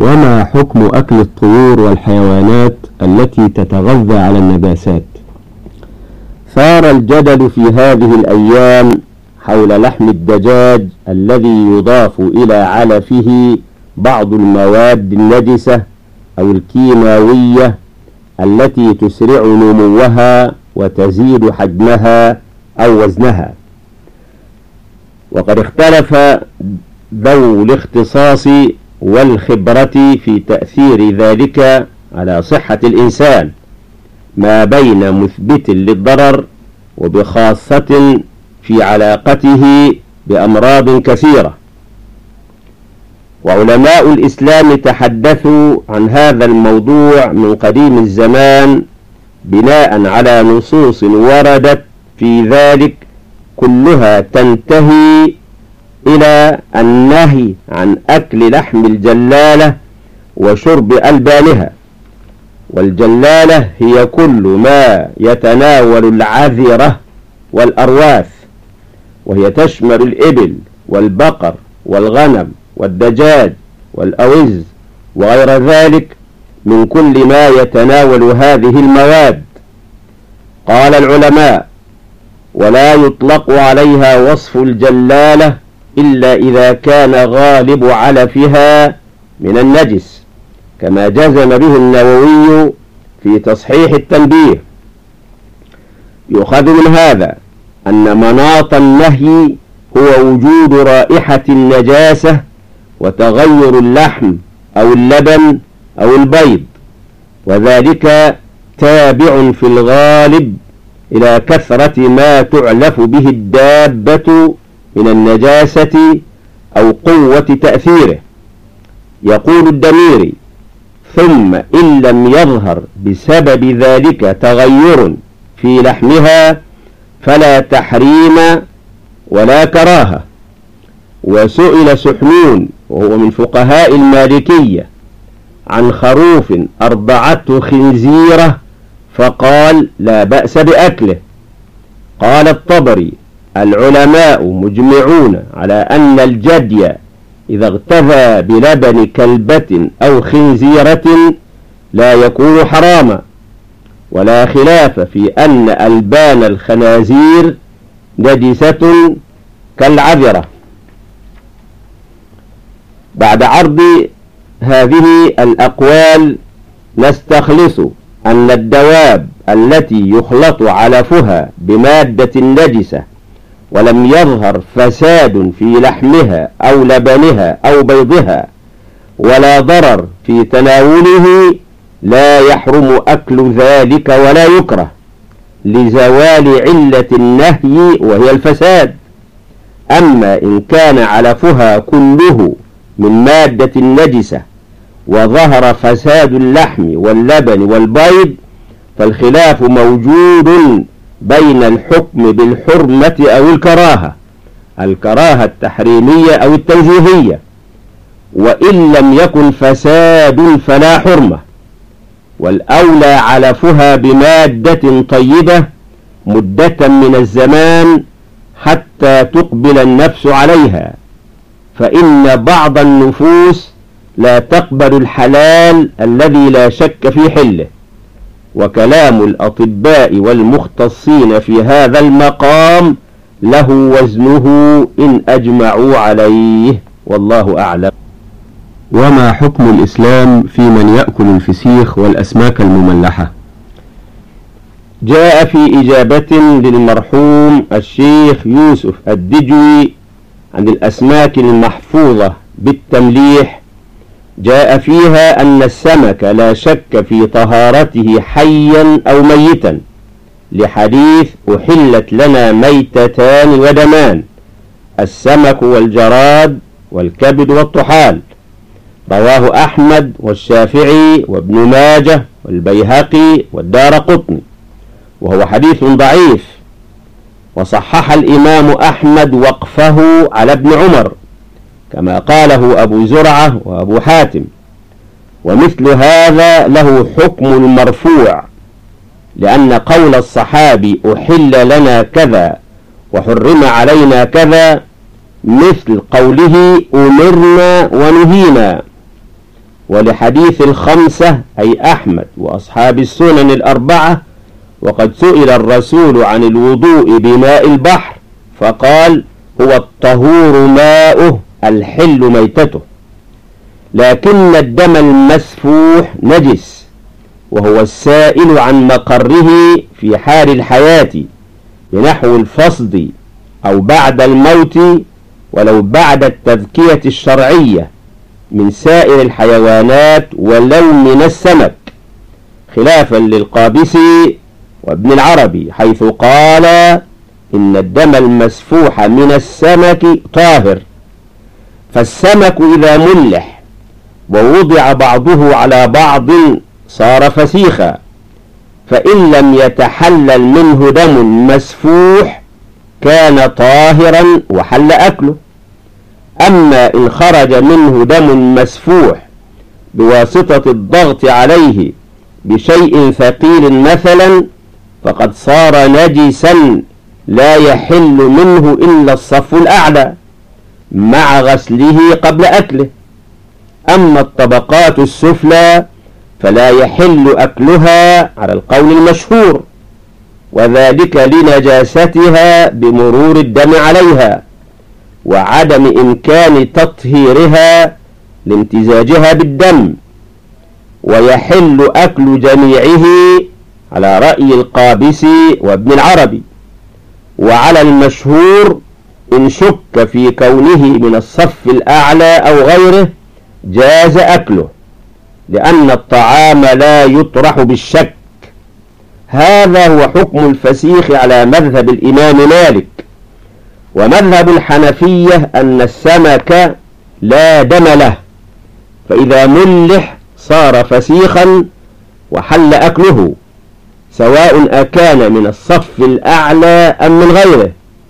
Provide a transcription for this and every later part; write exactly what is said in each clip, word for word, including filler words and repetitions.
وما حكم أكل الطيور والحيوانات التي تتغذى على النجاسات؟ ثار الجدل في هذه الأيام حول لحم الدجاج الذي يضاف إلى علفه بعض المواد النجسة أو الكيماوية التي تسرع نموها وتزيد حجمها أو وزنها. وقد اختلف ذوو الاختصاص والخبرة في تأثير ذلك على صحة الإنسان، ما بين مثبت للضرر وبخاصة في علاقته بأمراض كثيرة. وعلماء الإسلام تحدثوا عن هذا الموضوع من قديم الزمان بناء على نصوص وردت في ذلك، كلها تنتهي إلى النهي عن أكل لحم الجلالة وشرب ألبانها. والجلالة هي كل ما يتناول العذرة والأرواث، وهي تشمل الإبل والبقر والغنم والدجاج والأوز وغير ذلك من كل ما يتناول هذه المواد. قال العلماء: ولا يطلق عليها وصف الجلالة إلا إذا كان غالب علفها من النجس، كما جزم به النووي في تصحيح التنبيه. يؤخذ من هذا أن مناط النهي هو وجود رائحة النجاسة وتغير اللحم أو اللبن أو البيض، وذلك تابع في الغالب إلى كثرة ما تعلف به الدابة من النجاسة أو قوة تأثيره. يقول الدميري: ثم إن لم يظهر بسبب ذلك تغير في لحمها فلا تحريم ولا كراهة. وسئل سحنون وهو من فقهاء المالكية عن خروف أرضعته خنزيرة فقال: لا بأس بأكله. قال الطبري: العلماء مجمعون على أن الجدي إذا اغتذى بلبن كلبة أو خنزيرة لا يكون حراما، ولا خلاف في أن ألبان الخنازير نجسة كالعذرة. بعد عرض هذه الأقوال نستخلص أن الدواب التي يخلط علفها بمادة نجسة ولم يظهر فساد في لحمها أو لبنها أو بيضها ولا ضرر في تناوله لا يحرم أكل ذلك ولا يكره، لزوال علة النهي وهي الفساد. أما إن كان علفها كله من مادة نجسة وظهر فساد اللحم واللبن والبيض فالخلاف موجود بين الحكم بالحرمة أو الكراهة، الكراهة التحريمية أو التنزيهية. وإن لم يكن فساد فلا حرمة، والأولى علفها بمادة طيبة مدة من الزمان حتى تقبل النفس عليها، فإن بعض النفوس لا تقبل الحلال الذي لا شك في حله. وكلام الأطباء والمختصين في هذا المقام له وزنه إن أجمعوا عليه، والله أعلم. وما حكم الإسلام في من يأكل الفسيخ والأسماك المملحة؟ جاء في إجابة للمرحوم الشيخ يوسف الدجوي عن الأسماك المحفوظة بالتمليح، جاء فيها أن السمك لا شك في طهارته حيا أو ميتا، لحديث: أحلت لنا ميتتان ودمان، السمك والجراد والكبد والطحال، رواه أحمد والشافعي وابن ماجه والبيهقي والدارقطني، وهو حديث ضعيف. وصحح الإمام أحمد وقفه على ابن عمر كما قاله أبو زرعة وأبو حاتم. ومثل هذا له حكم المرفوع، لأن قول الصحابي أحل لنا كذا وحرم علينا كذا مثل قوله أمرنا ونهينا. ولحديث الخمسة أي أحمد وأصحاب السنن الأربعة: وقد سئل الرسول عن الوضوء بماء البحر فقال: هو الطهور ماؤه الحل ميتته، لكن الدم المسفوح نجس، وهو السائل عن مقره في حال الحياة بنحو الفصد أو بعد الموت ولو بعد التذكية الشرعية من سائر الحيوانات ولو من السمك، خلافا للقابسي وابن العربي حيث قال: إن الدم المسفوح من السمك طاهر، فالسمك إذا ملح ووضع بعضه على بعض صار فسيخا، فإن لم يتحلل منه دم مسفوح كان طاهرا وحل أكله. أما إن خرج منه دم مسفوح بواسطة الضغط عليه بشيء ثقيل مثلا فقد صار نجسا لا يحل منه إلا الصف الأعلى مع غسله قبل أكله. أما الطبقات السفلى فلا يحل أكلها على القول المشهور، وذلك لنجاستها بمرور الدم عليها وعدم إمكان تطهيرها لامتزاجها بالدم، ويحل أكل جميعه على رأي القابسي وابن العربي. وعلى المشهور إن شك في كونه من الصف الأعلى أو غيره جاز أكله، لأن الطعام لا يطرح بالشك. هذا هو حكم الفسيخ على مذهب الإمام مالك. ومذهب الحنفية أن السمك لا دم له، فإذا ملح صار فسيخا وحل أكله، سواء أكان من الصف الأعلى أم من غيره،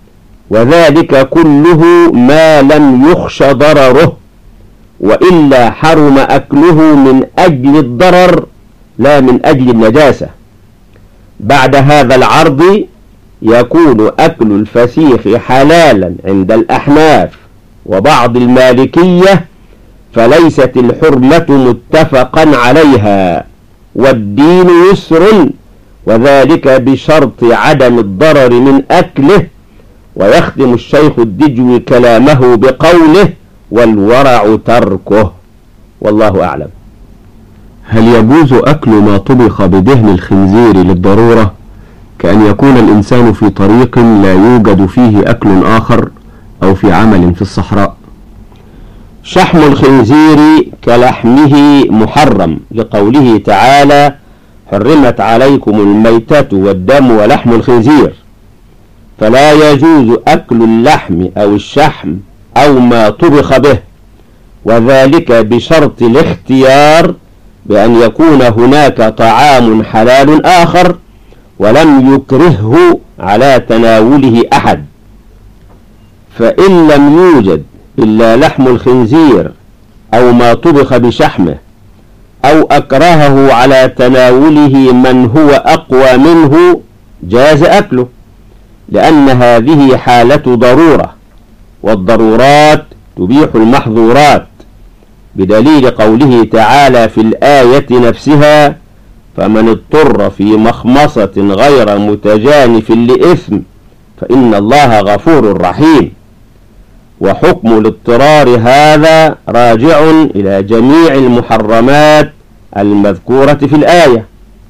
وذلك كله ما لم يخش ضرره، وإلا حرم أكله من أجل الضرر لا من أجل النجاسة. بعد هذا العرض يكون أكل الفسيخ حلالا عند الأحناف وبعض المالكية، فليست الحرمة متفقا عليها، والدين يسر، وذلك بشرط عدم الضرر من أكله. ويختم الشيخ الدجوي كلامه بقوله: والورع تركه. والله أعلم. هل يجوز أكل ما طبخ بدهن الخنزير للضرورة، كأن يكون الإنسان في طريق لا يوجد فيه أكل آخر أو في عمل في الصحراء؟ شحم الخنزير كلحمه محرم، لقوله تعالى: حرمت عليكم الميتة والدم ولحم الخنزير، فلا يجوز أكل اللحم أو الشحم أو ما طبخ به، وذلك بشرط الاختيار بأن يكون هناك طعام حلال آخر ولم يكرهه على تناوله أحد. فإن لم يوجد إلا لحم الخنزير أو ما طبخ بشحمه، أو أكرهه على تناوله من هو أقوى منه، جاز أكله، لأن هذه حالة ضرورة، والضرورات تبيح المحظورات، بدليل قوله تعالى في الآية نفسها: فمن اضطر في مخمصة غير متجانف لإثم فإن الله غفور رحيم. وحكم الاضطرار هذا راجع إلى جميع المحرمات المذكورة في الآية.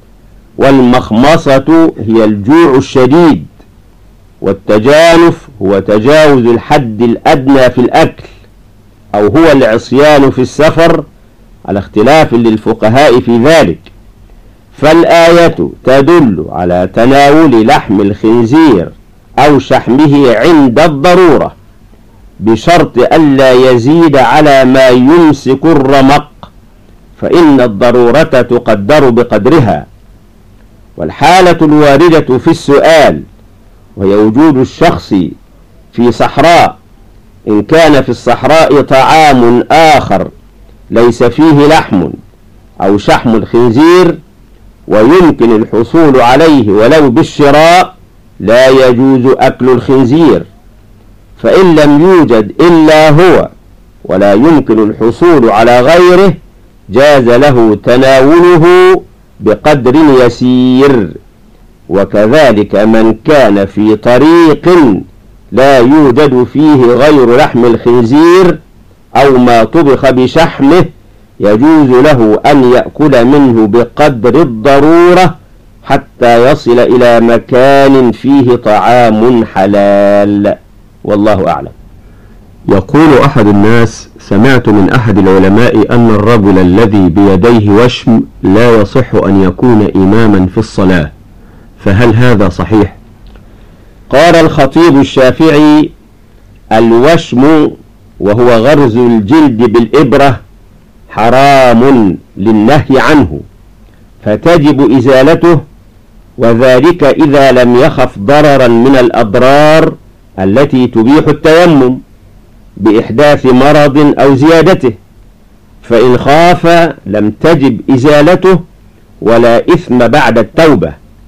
والمخمصة هي الجوع الشديد، والتجانف هو تجاوز الحد الأدنى في الأكل، أو هو العصيان في السفر، على اختلاف للفقهاء في ذلك. فالآية تدل على تناول لحم الخنزير أو شحمه عند الضرورة، بشرط ألا يزيد على ما يمسك الرمق، فإن الضرورة تقدر بقدرها. والحالة الواردة في السؤال وهي وجود الشخص في صحراء، إن كان في الصحراء طعام آخر ليس فيه لحم أو شحم الخنزير ويمكن الحصول عليه ولو بالشراء، لا يجوز أكل الخنزير. فإن لم يوجد إلا هو ولا يمكن الحصول على غيره، جاز له تناوله بقدر يسير. وكذلك من كان في طريق لا يوجد فيه غير لحم الخنزير أو ما طبخ بشحمه يجوز له أن يأكل منه بقدر الضرورة حتى يصل إلى مكان فيه طعام حلال، والله أعلم. يقول أحد الناس: سمعت من أحد العلماء أن الرجل الذي بيديه وشم لا يصح أن يكون إماما في الصلاة، فهل هذا صحيح؟ قال الخطيب الشافعي: الوشم وهو غرز الجلد بالإبرة حرام للنهي عنه، فتجب إزالته، وذلك إذا لم يخف ضررا من الأضرار التي تبيح التيمم بإحداث مرض أو زيادته، فإن خاف لم تجب إزالته ولا إثم بعد التوبة،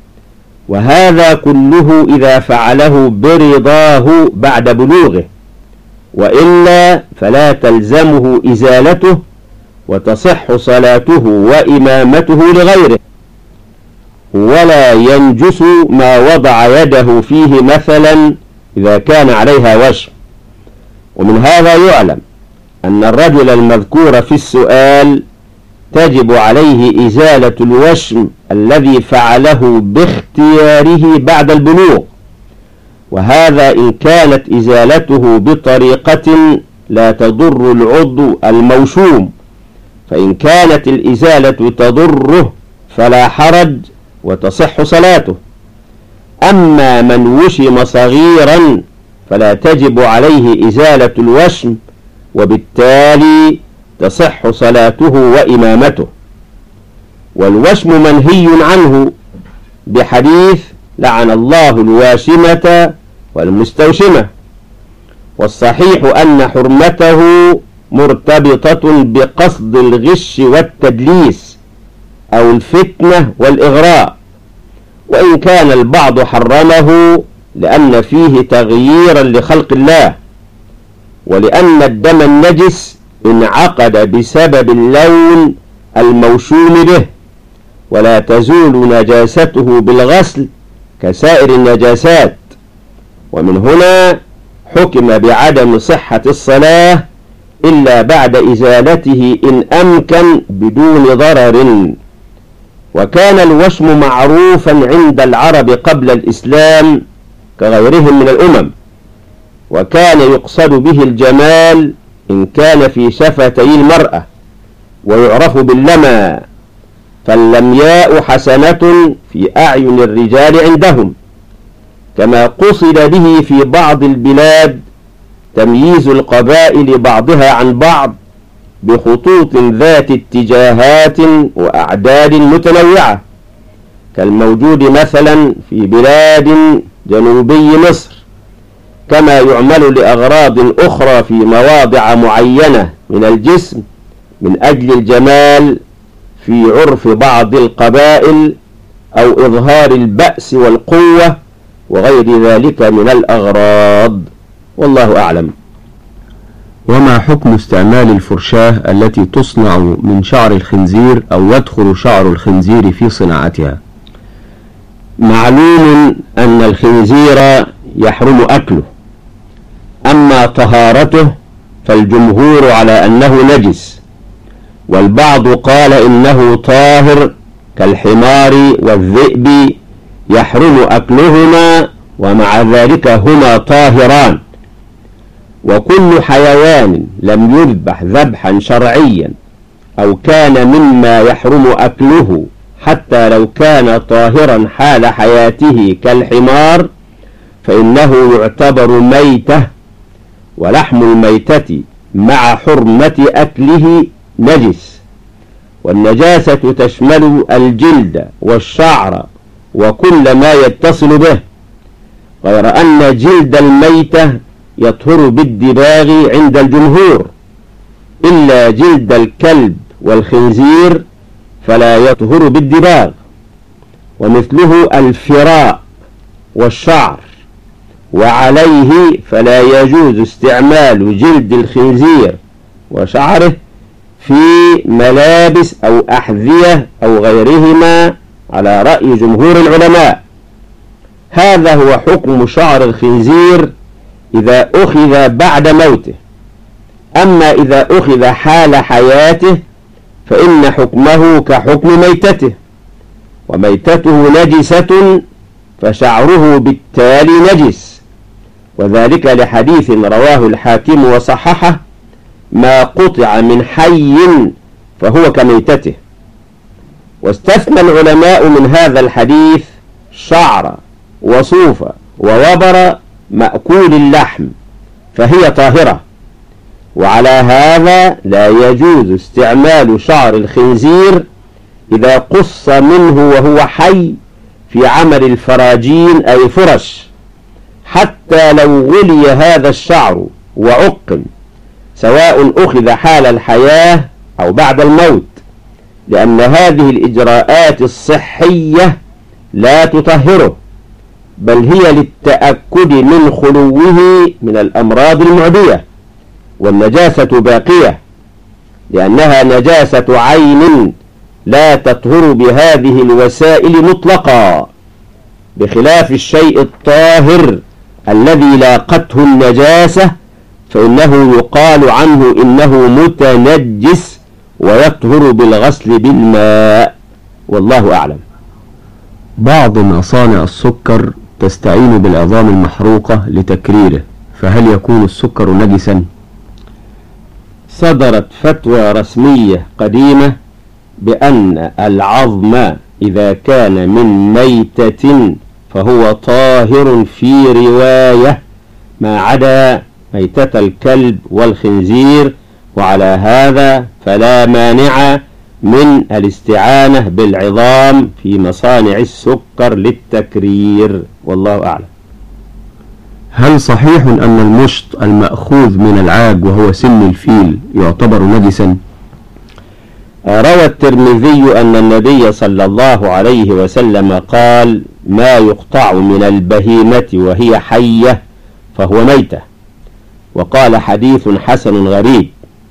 وهذا كله إذا فعله برضاه بعد بلوغه، وإلا فلا تلزمه إزالته وتصح صلاته وإمامته لغيره، ولا ينجس ما وضع يده فيه مثلا إذا كان عليها وشم. ومن هذا يعلم أن الرجل المذكور في السؤال تجب عليه إزالة الوشم الذي فعله باختياره بعد البلوغ، وهذا إن كانت إزالته بطريقة لا تضر العضو الموشوم، فإن كانت الإزالة تضره فلا حرج وتصح صلاته. أما من وشم صغيرا فلا تجب عليه إزالة الوشم، وبالتالي تصح صلاته وإمامته. والوشم منهي عنه بحديث: لعن الله الواشمة والمستوشمة. والصحيح أن حرمته مرتبطة بقصد الغش والتدليس أو الفتنة والإغراء، وإن كان البعض حرمه لأن فيه تغييرا لخلق الله، ولأن الدم النجس انعقد بسبب اللون الموشوم به، ولا تزول نجاسته بالغسل كسائر النجاسات. ومن هنا حكم بعدم صحة الصلاة إلا بعد إزالته إن أمكن بدون ضرر. وكان الوشم معروفا عند العرب قبل الإسلام كغيرهم من الأمم، وكان يقصد به الجمال إن كان في شفتي المرأة، ويعرف باللمى، فاللمياء حسنة في أعين الرجال عندهم، كما قصد به في بعض البلاد تمييز القبائل بعضها عن بعض بخطوط ذات اتجاهات وأعداد متنوعة، كالموجود مثلا في بلاد جنوبي مصر، كما يعمل لأغراض أخرى في مواضع معينة من الجسم من أجل الجمال في عرف بعض القبائل أو إظهار البأس والقوة وغير ذلك من الأغراض، والله أعلم. وما حكم استعمال الفرشاة التي تصنع من شعر الخنزير أو يدخل شعر الخنزير في صناعتها؟ معلوم أن الخنزير يحرم أكله، أما طهارته فالجمهور على أنه نجس، والبعض قال إنه طاهر كالحمار والذئب يحرم أكلهما، ومع ذلك هما طاهران. وكل حيوان لم يذبح ذبحا شرعيا أو كان مما يحرم أكله حتى لو كان طاهرا حال حياته كالحمار فإنه يعتبر ميتة، ولحم الميتة مع حرمة أكله نجس. والنجاسة تشمل الجلد والشعر وكل ما يتصل به، غير أن جلد الميتة يطهر بالدباغ عند الجمهور، إلا جلد الكلب والخنزير فلا يطهر بالدباغ، ومثله الفراء والشعر، وعليه فلا يجوز استعمال جلد الخنزير وشعره في ملابس أو أحذية أو غيرهما على رأي جمهور العلماء. هذا هو حكم شعر الخنزير إذا أخذ بعد موته. أما إذا أخذ حال حياته فإن حكمه كحكم ميتته، وميتته نجسة فشعره بالتالي نجس، وذلك لحديث رواه الحاكم وصححه: ما قطع من حي فهو كميتته. واستثنى العلماء من هذا الحديث شعر وصوف ووبر مأكول اللحم فهي طاهرة، وعلى هذا لا يجوز استعمال شعر الخنزير إذا قص منه وهو حي في عمل الفراجين أي فرش، حتى لو غلي هذا الشعر وعقم، سواء أخذ حال الحياة أو بعد الموت، لأن هذه الإجراءات الصحية لا تطهره، بل هي للتأكد من خلوه من الأمراض المعدية، والنجاسة باقية لأنها نجاسة عين لا تطهر بهذه الوسائل مطلقا، بخلاف الشيء الطاهر الذي لاقته النجاسة فإنه يقال عنه إنه متنجس ويطهر بالغسل بالماء، والله أعلم. بعض مصانع السكر تستعين بالعظام المحروقة لتكريره، فهل يكون السكر نجسا؟ صدرت فتوى رسمية قديمة بأن العظم إذا كان من ميتة فهو طاهر في رواية، ما عدا ميتة الكلب والخنزير، وعلى هذا فلا مانع من الاستعانة بالعظام في مصانع السكر للتكرير، والله أعلم. هل صحيح أن المشط المأخوذ من العاج وهو سن الفيل يعتبر نجسا؟ روى الترمذي أن النبي صلى الله عليه وسلم قال: ما يقطع من البهيمة وهي حية فهو ميتة، وقال حديث حسن غريب.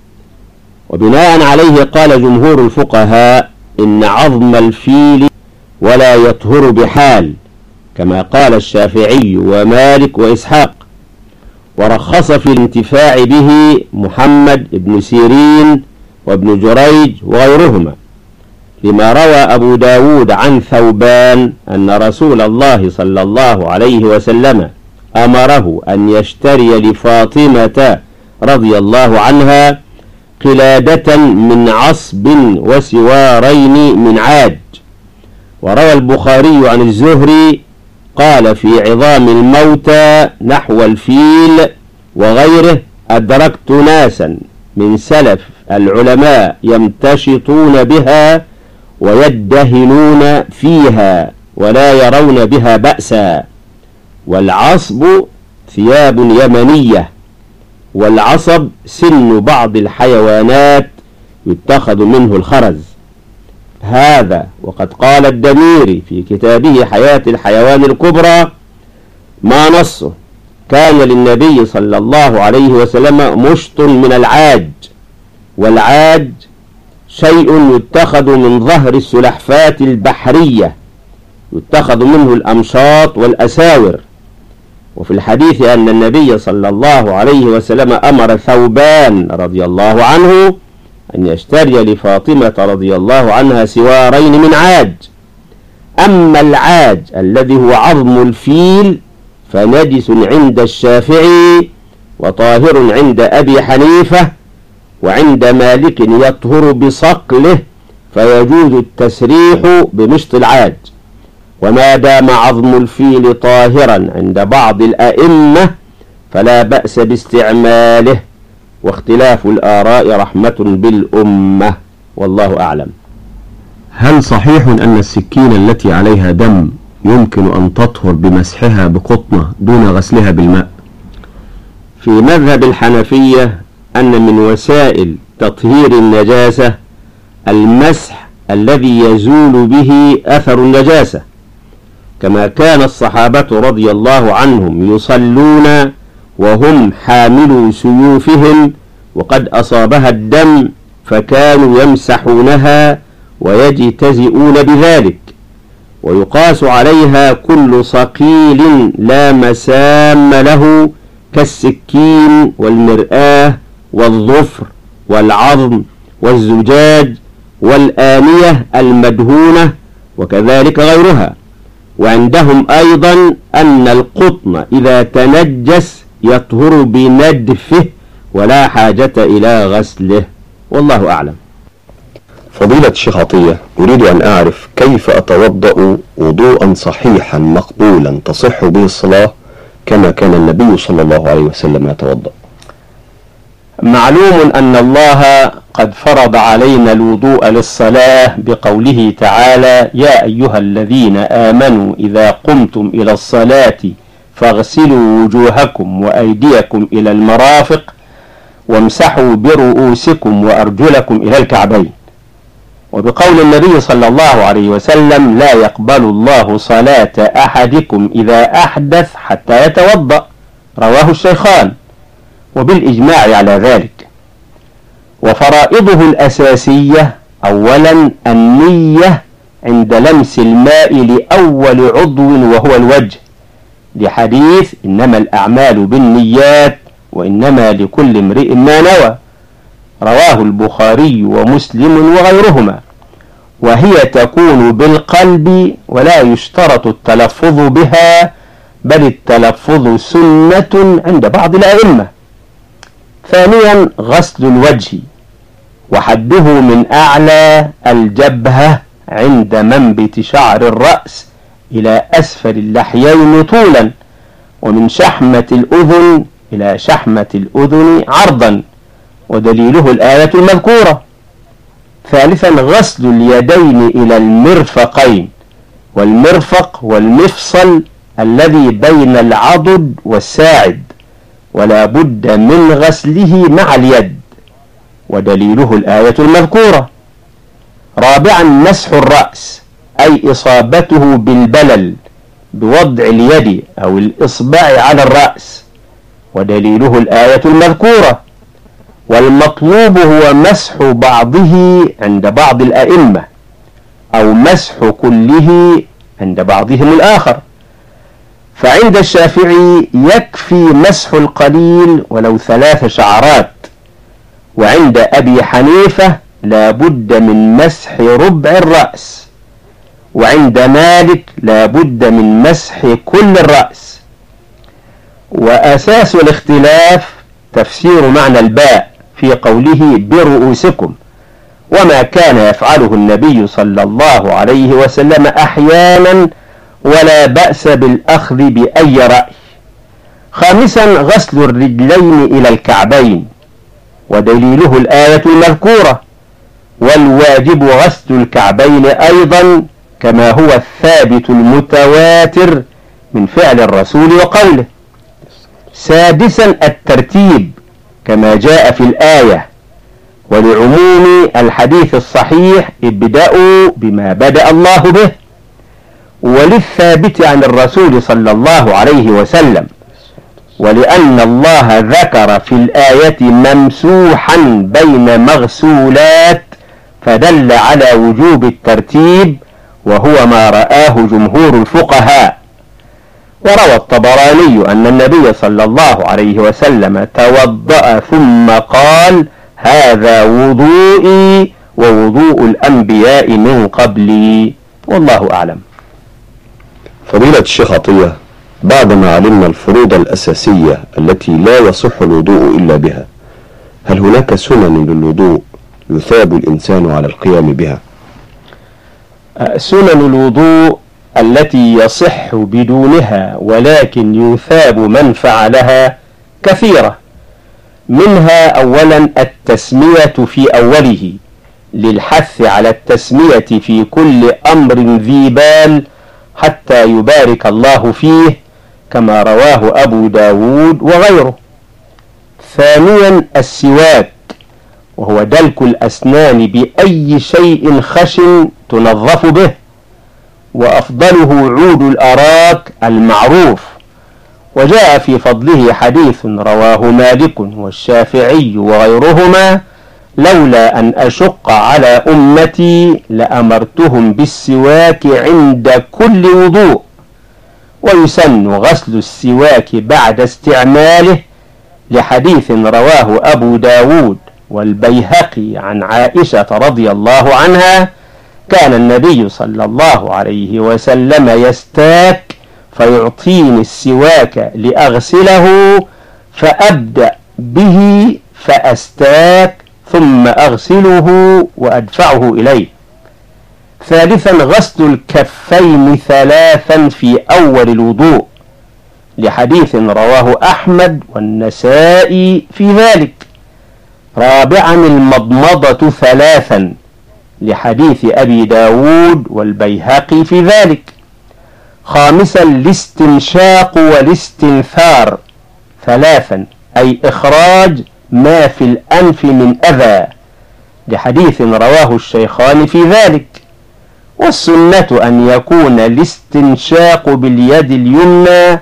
وبناء عليه قال جمهور الفقهاء إن عظم الفيل ولا يطهر بحال، كما قال الشافعي ومالك وإسحاق، ورخص في الانتفاع به محمد بن سيرين وابن جريج وغيرهما، لما روى أبو داود عن ثوبان أن رسول الله صلى الله عليه وسلم أمره أن يشتري لفاطمة رضي الله عنها قلادة من عصب وسوارين من عاج. وروى البخاري عن الزهري قال في عظام الموتى نحو الفيل وغيره: أدركت ناسا من سلف العلماء يمتشطون بها ويدهنون فيها ولا يرون بها بأسا. والعصب ثياب يمنية، والعصب سن بعض الحيوانات يتخذ منه الخرز. هذا وقد قال الدميري في كتابه حياة الحيوان الكبرى ما نصه: كان للنبي صلى الله عليه وسلم مشط من العاج، والعاج شيء يتخذ من ظهر السلحفاة البحرية، يتخذ منه الأمشاط والأساور. وفي الحديث أن النبي صلى الله عليه وسلم أمر ثوبان رضي الله عنه أن يشتري لفاطمة رضي الله عنها سوارين من عاج. أما العاج الذي هو عظم الفيل فنجس عند الشافعي وطاهر عند أبي حنيفة، وعند مالك يطهر بصقله، فيجوز التسريح بمشط العاج. وما دام عظم الفيل طاهرا عند بعض الأئمة فلا بأس باستعماله، واختلاف الآراء رحمة بالأمة، والله أعلم. هل صحيح أن السكين التي عليها دم يمكن أن تطهر بمسحها بقطنة دون غسلها بالماء؟ في مذهب الحنفية أن من وسائل تطهير النجاسة المسح الذي يزول به أثر النجاسة، كما كان الصحابة رضي الله عنهم يصلون وهم حاملوا سيوفهم وقد أصابها الدم فكانوا يمسحونها ويجتزئون بذلك. ويقاس عليها كل صقيل لا مسام له كالسكين والمرآة والظفر والعظم والزجاج والآنية المدهونة وكذلك غيرها. وعندهم أيضا أن القطن إذا تنجس يطهر بندفه ولا حاجة إلى غسله، والله أعلم. فضيلة الشيخ عطية، أريد أن أعرف كيف أتوضأ وضوءا صحيحا مقبولا تصح به الصلاة كما كان النبي صلى الله عليه وسلم يتوضأ. معلوم أن الله قد فرض علينا الوضوء للصلاة بقوله تعالى: يا أيها الذين آمنوا إذا قمتم إلى الصلاة فاغسلوا وجوهكم وأيديكم إلى المرافق وامسحوا برؤوسكم وأرجلكم إلى الكعبين. وبقول النبي صلى الله عليه وسلم: لا يقبل الله صلاة أحدكم إذا أحدث حتى يتوضأ، رواه الشيخان، وبالإجماع على ذلك. وفرائضه الأساسية: أولا النية عند لمس الماء لأول عضو وهو الوجه، لحديث إنما الأعمال بالنيات وإنما لكل امرئ ما نوى، رواه البخاري ومسلم وغيرهما. وهي تكون بالقلب ولا يشترط التلفظ بها، بل التلفظ سنة عند بعض الأئمة. ثانيا غسل الوجه، وحده من أعلى الجبهة عند منبت شعر الرأس إلى أسفل اللحيين طولا، ومن شحمة الأذن إلى شحمة الأذن عرضا، ودليله الآية المذكورة. ثالثا غسل اليدين إلى المرفقين، والمرفق والمفصل الذي بين العضد والساعد، ولا بد من غسله مع اليد، ودليله الآية المذكورة. رابعا مسح الرأس، أي إصابته بالبلل بوضع اليد أو الإصبع على الرأس، ودليله الآية المذكورة. والمطلوب هو مسح بعضه عند بعض الأئمة، أو مسح كله عند بعضهم الآخر. فعند الشافعي يكفي مسح القليل ولو ثلاث شعرات، وعند أبي حنيفة لا بد من مسح ربع الرأس، وعند مالك لا بد من مسح كل الرأس. وأساس الاختلاف تفسير معنى الباء في قوله برؤوسكم، وما كان يفعله النبي صلى الله عليه وسلم أحيانا، ولا بأس بالأخذ بأي رأي. خامسا غسل الرجلين إلى الكعبين، ودليله الآية المذكورة. والواجب غسل الكعبين أيضا، كما هو الثابت المتواتر من فعل الرسول وقوله. سادسا الترتيب كما جاء في الآية، ولعموم الحديث الصحيح: ابدأوا بما بدأ الله به. وللثابت عن الرسول صلى الله عليه وسلم، ولأن الله ذكر في الآية ممسوحا بين مغسولات، فدل على وجوب الترتيب، وهو ما رآه جمهور الفقهاء. وروى الطبراني أن النبي صلى الله عليه وسلم توضأ ثم قال: هذا وضوئي ووضوء الأنبياء من قبلي، والله أعلم. فضيلة الشيخ عطية، بعدما علمنا الفروض الأساسية التي لا يصح الوضوء إلا بها، هل هناك سنن للوضوء يثاب الإنسان على القيام بها؟ سنن الوضوء التي يصح بدونها ولكن يثاب من فعلها كثيرة. منها أولا التسمية في أوله، للحث على التسمية في كل أمر ذي بال حتى يبارك الله فيه، كما رواه أبو داود وغيره. ثانيا السواك، وهو دلك الأسنان بأي شيء خشن تنظف به، وأفضله عود الأراك المعروف، وجاء في فضله حديث رواه مالك والشافعي وغيرهما لولا أن أشق على أمتي لأمرتهم بالسواك عند كل وضوء. ويسن غسل السواك بعد استعماله لحديث رواه أبو داود والبيهقي عن عائشة رضي الله عنها: كان النبي صلى الله عليه وسلم يستاك فيعطيني السواك لأغسله فأبدأ به فأستاك ثم أغسله وأدفعه إليه. ثالثا غسل الكفين ثلاثا في أول الوضوء لحديث رواه أحمد والنسائي في ذلك. رابعا المضمضة ثلاثا لحديث أبي داود والبيهقي في ذلك. خامسا الاستنشاق والاستنثار ثلاثا أي إخراج ما في الأنف من أذى لحديث رواه الشيخان في ذلك. والسنة أن يكون الاستنشاق باليد اليمنى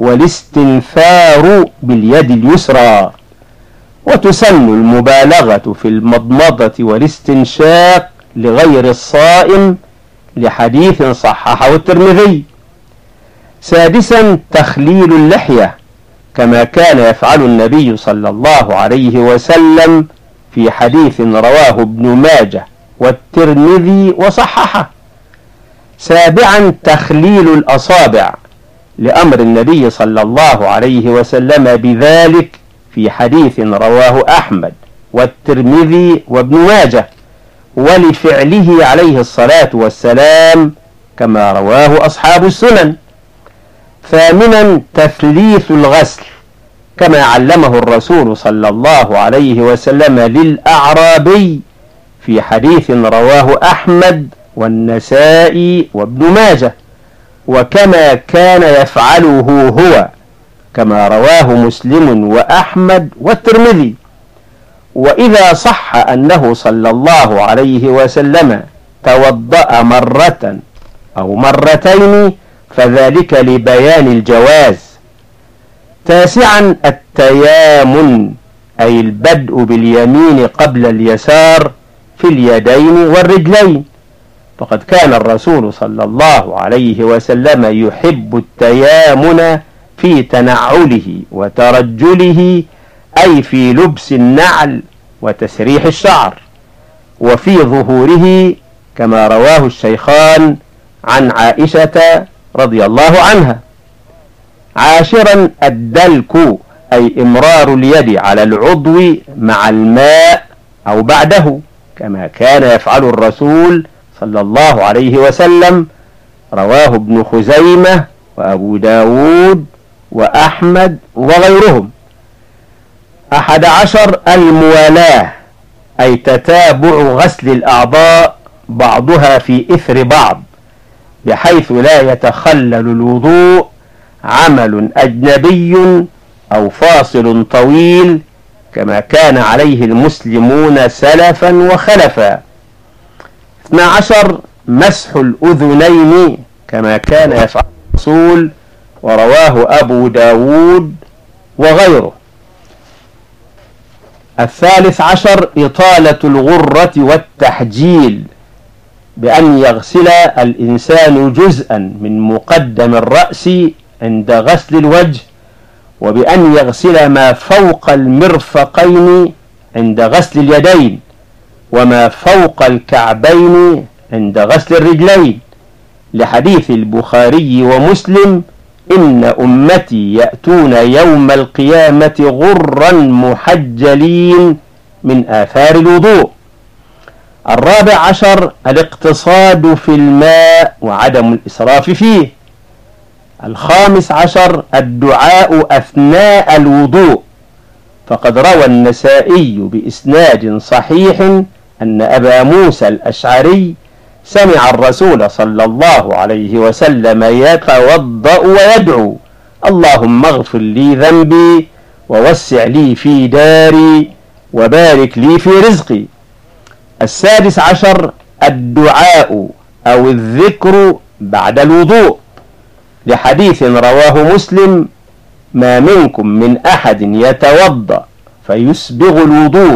والاستنثار باليد اليسرى. وتسن المبالغة في المضمضة والاستنشاق لغير الصائم لحديث صححه الترمذي. سادسا تخليل اللحية كما كان يفعل النبي صلى الله عليه وسلم في حديث رواه ابن ماجه والترمذي وصححه. سابعا تخليل الأصابع لأمر النبي صلى الله عليه وسلم بذلك في حديث رواه أحمد والترمذي وابن ماجه، ولفعله عليه الصلاة والسلام كما رواه أصحاب السنن. ثامنا تثليث الغسل كما علمه الرسول صلى الله عليه وسلم للأعرابي في حديث رواه أحمد والنسائي وابن ماجه، وكما كان يفعله هو كما رواه مسلم وأحمد والترمذي. وإذا صح أنه صلى الله عليه وسلم توضأ مرة أو مرتين فذلك لبيان الجواز. تاسعا التيامن أي البدء باليمين قبل اليسار في اليدين والرجلين، فقد كان الرسول صلى الله عليه وسلم يحب التيامن في تنعله وترجله أي في لبس النعل وتسريح الشعر وفي ظهوره كما رواه الشيخان عن عائشة رضي الله عنها. عاشرا الدلك أي إمرار اليد على العضو مع الماء أو بعده كما كان يفعل الرسول صلى الله عليه وسلم، رواه ابن خزيمة وأبو داود وأحمد وغيرهم. أحد عشر الموالاة أي تتابع غسل الأعضاء بعضها في إثر بعض بحيث لا يتخلل الوضوء عمل أجنبي أو فاصل طويل كما كان عليه المسلمون سلفا وخلفا. اثنا عشر مسح الأذنين كما كان يفعل الرسول ورواه أبو داود وغيره. الثالث عشر إطالة الغرة والتحجيل بأن يغسل الإنسان جزءا من مقدم الرأس عند غسل الوجه، وبأن يغسل ما فوق المرفقين عند غسل اليدين، وما فوق الكعبين عند غسل الرجلين لحديث البخاري ومسلم: إن أمتي يأتون يوم القيامة غرا محجلين من آثار الوضوء. الرابع عشر الاقتصاد في الماء وعدم الإسراف فيه. الخامس عشر الدعاء أثناء الوضوء، فقد روى النسائي بإسناد صحيح أن أبا موسى الأشعري سمع الرسول صلى الله عليه وسلم يتوضأ ويدعو: اللهم اغفر لي ذنبي ووسع لي في داري وبارك لي في رزقي. السادس عشر الدعاء أو الذكر بعد الوضوء لحديث رواه مسلم: ما منكم من أحد يتوضأ فيسبغ الوضوء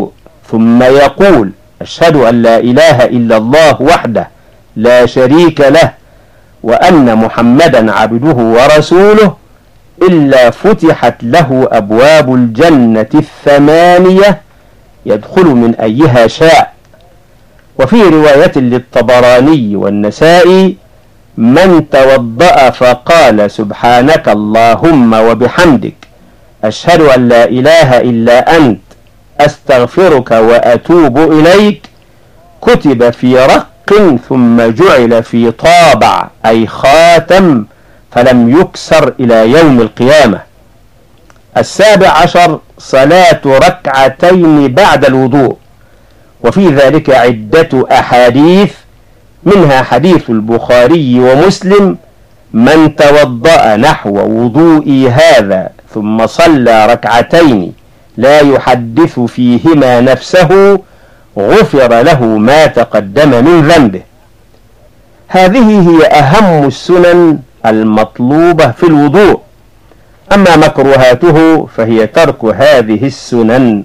ثم يقول أشهد أن لا إله إلا الله وحده لا شريك له وأن محمدا عبده ورسوله إلا فتحت له أبواب الجنة الثمانية يدخل من أيها شاء. وفي رواية للطبراني والنسائي من توضأ فقال سبحانك اللهم وبحمدك أشهد أن لا إله إلا أنت أستغفرك وأتوب إليك كتب في رق ثم جعل في طابع أي خاتم فلم يكسر إلى يوم القيامة. السابع عشر صلاة ركعتين بعد الوضوء، وفي ذلك عدة أحاديث، منها حديث البخاري ومسلم من توضأ نحو وضوئي هذا ثم صلى ركعتين لا يحدث فيهما نفسه غفر له ما تقدم من ذنبه. هذه هي أهم السنن المطلوبة في الوضوء، أما مكروهاته فهي ترك هذه السنن.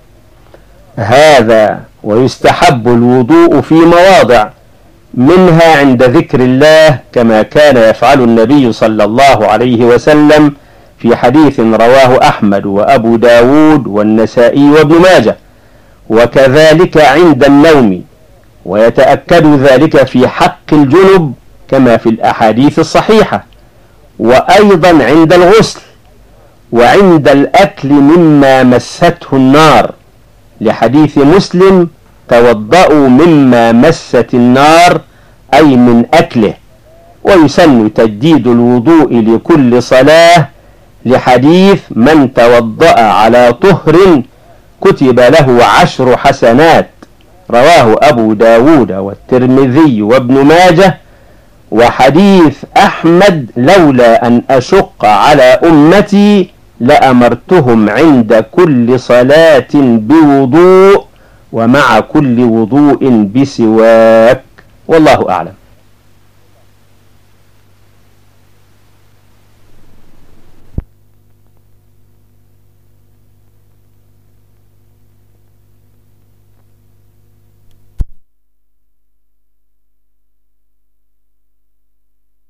هذا ويستحب الوضوء في مواضع، منها عند ذكر الله كما كان يفعل النبي صلى الله عليه وسلم في حديث رواه أحمد وأبو داود والنسائي وابن ماجه، وكذلك عند النوم، ويتأكد ذلك في حق الجنب كما في الأحاديث الصحيحة، وأيضا عند الغسل، وعند الأكل مما مسته النار لحديث مسلم توضأوا مما مست النار أي من أكله. ويسن تجديد الوضوء لكل صلاة لحديث من توضأ على طهر كتب له عشر حسنات رواه أبو داود والترمذي وابن ماجه. وحديث أحمد لولا أن أشق على أمتي لأمرتهم عند كل صلاة بوضوء ومع كل وضوء بسواك، والله أعلم.